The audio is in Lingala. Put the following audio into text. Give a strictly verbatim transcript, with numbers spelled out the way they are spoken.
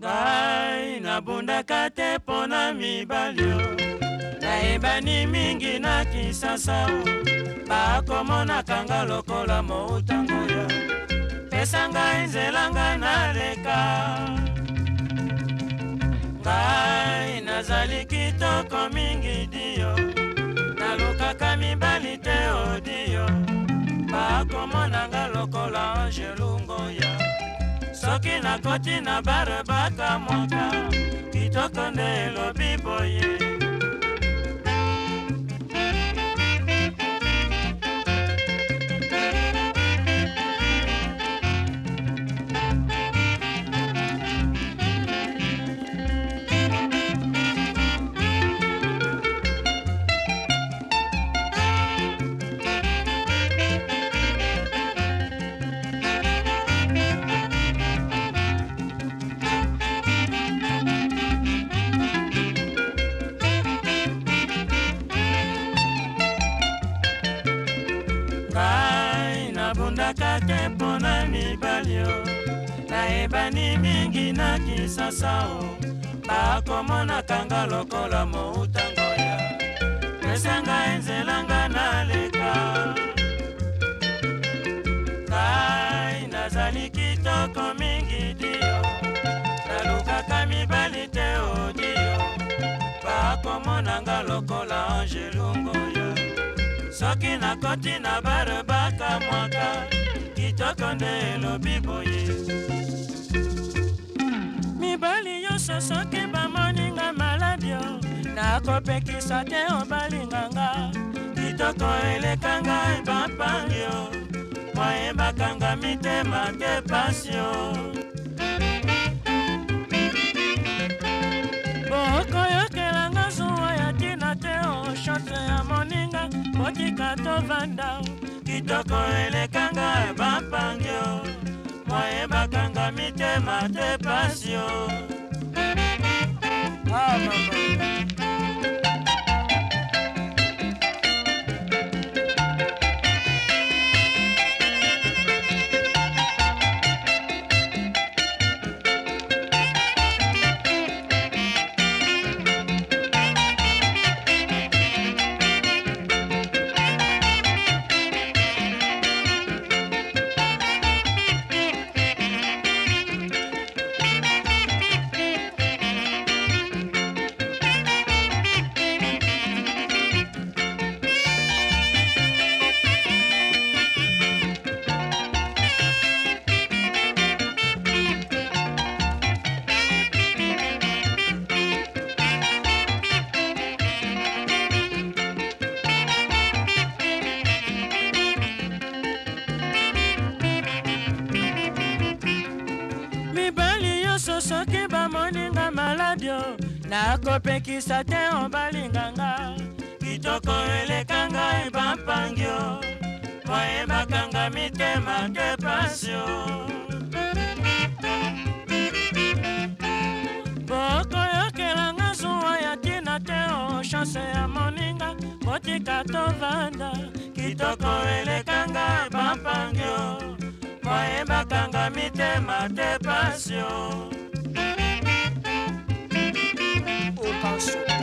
Ngai nabundaka te pona mibali o, nayebani mingi na Kisasa o, bakomonaka nga lokola motango ya, pesa ngai nzela ngai naleka. Ngai nazali kitoko mingi dio, nalukaka mibali te odio, bakomona nga lokola angelungo ya. Soki nakoti na bare baka mwaka, kitoko nde elobi boye. Ngai nabundaka te pona mibali o, nayebani mingi na Kisasa o, bakomonaka nga lokola motango ya, pesa ngai nzela ngai naleka. Ngai nazali kitoko mingi dio, nalukaka mibali te odio, bakomona nga lokola angelungo ya. Soki nakoti na bare baka mwaka, kitoko nde elobi boye. Mibali nyonso soki bamoninga maladio, nakopekisa te obalinganga, kitoko elekanga ebapangio, moyebakanga mitema te pasio. Bokoyokelanga zuwa ya tina te o, shante ya moninga botika tovanda, kitoko elekanga ebapangio, moyebakanga mitema te pasio. Ah, mama. Soki bamoninga maladio, nakopekisa te obalinganga, kitoko elekanga ebapangio, moyebakanga mitema te pasio. Bokoyokelanga zuwa ya tina te o, chance ya moninga botika tovanda, kitoko elekanga ebapangio, moyebakanga mitema te pasio. Au